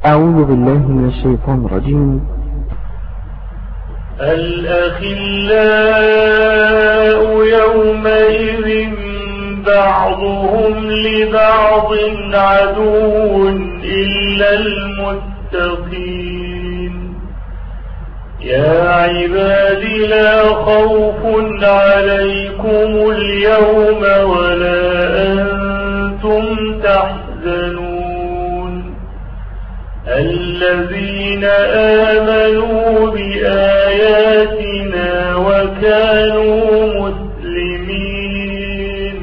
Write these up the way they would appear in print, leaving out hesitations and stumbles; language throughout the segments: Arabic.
أعوذ بالله من الشيطان الرجيم. الأخلاء يومئذ بعضهم لبعض عدو إلا المتقين. يا عباد لا خوف عليكم اليوم ولا أنتم تحزنون الذين آمنوا بآياتنا وكانوا مسلمين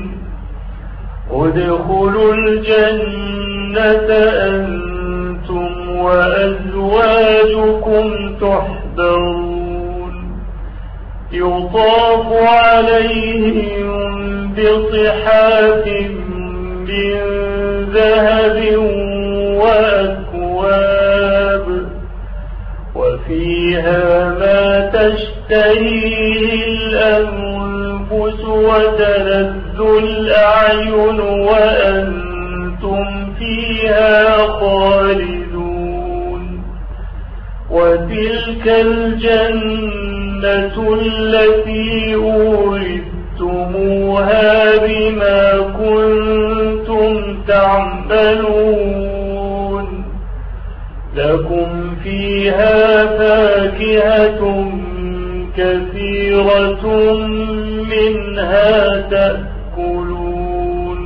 ادخلوا الجنة أنتم وأزواجكم تحبرون يطاف عليهم بصحاف من ذهب وأكواب وفيها ما تشتهيه الأنفس وتلذ الأعين وأنتم فيها خالدون وتلك الجنة التي أورثتموها بما كنتم تعملون لكم فيها فاكهة كثيرة منها تأكلون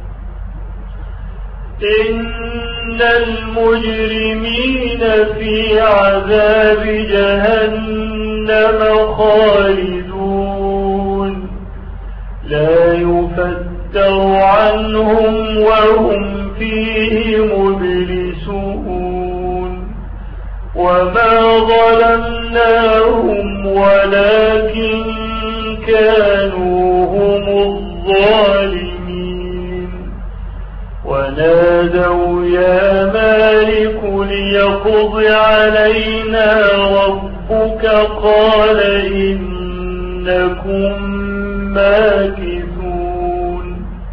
إن المجرمين في عذاب جهنم خالدون لا يفتر عنهم وهم فيه مبلسون وما ظلمناهم ولكن كانوا هم الظالمين ونادوا يا مالك ليقض علينا ربك قال إنكم ماكثون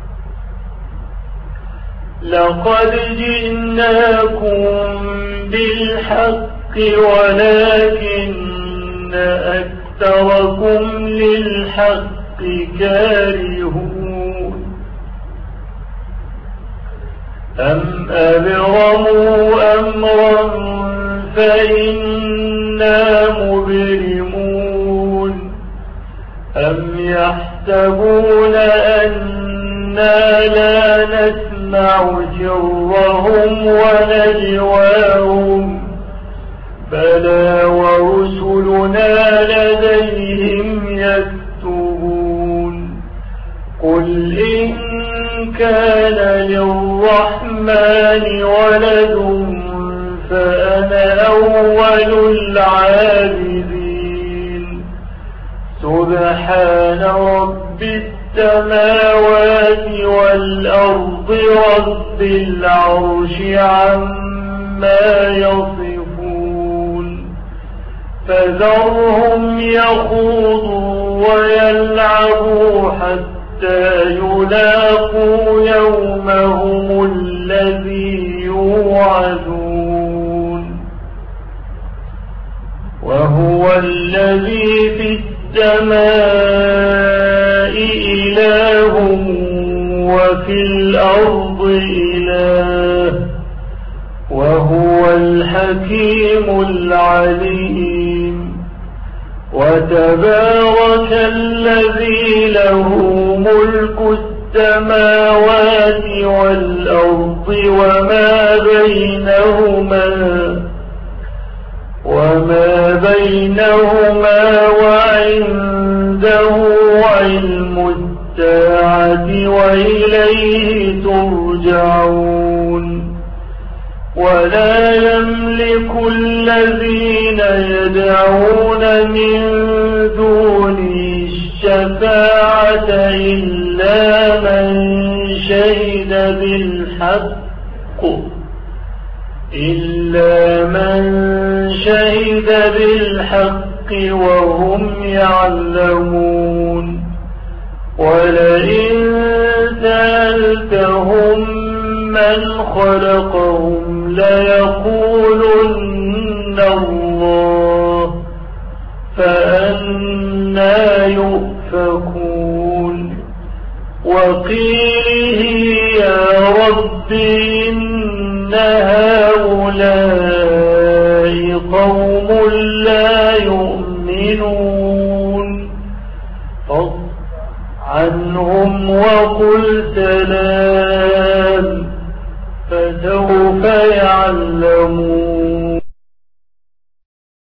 لقد جئناكم بالحق ولكن أكثركم للحق كارهون أم أبرموا أمرا فإنا مبرمون أم يحسبون أنا لا نسمع سرهم ونجواهم بلى ورسلنا لديهم يكتبون قل إن كان للرحمن ولد فأنا أول العابدين سبحان رب السماوات والأرض رب العرش عما يصفون فذرهم يخوضوا ويلعبوا حتى يلاقوا يومهم الذي يوعدون وهو الذي في السماء إله وفي الأرض إله وهو الحكيم العليم وتبارك الذي له ملك السماوات والأرض وما بينهما وعنده علم الساعة وإليه ترجعون ولا يملك الذين يدعون من دونه الشفاعة إلا من شهد بالحق وهم يعلمون ولئن سألتهم من خلقهم ليقولون يتقون وقيله يا رب إن هؤلاء قوم لا يؤمنون فاصفح عنهم وقل سلام فسوف يعلمون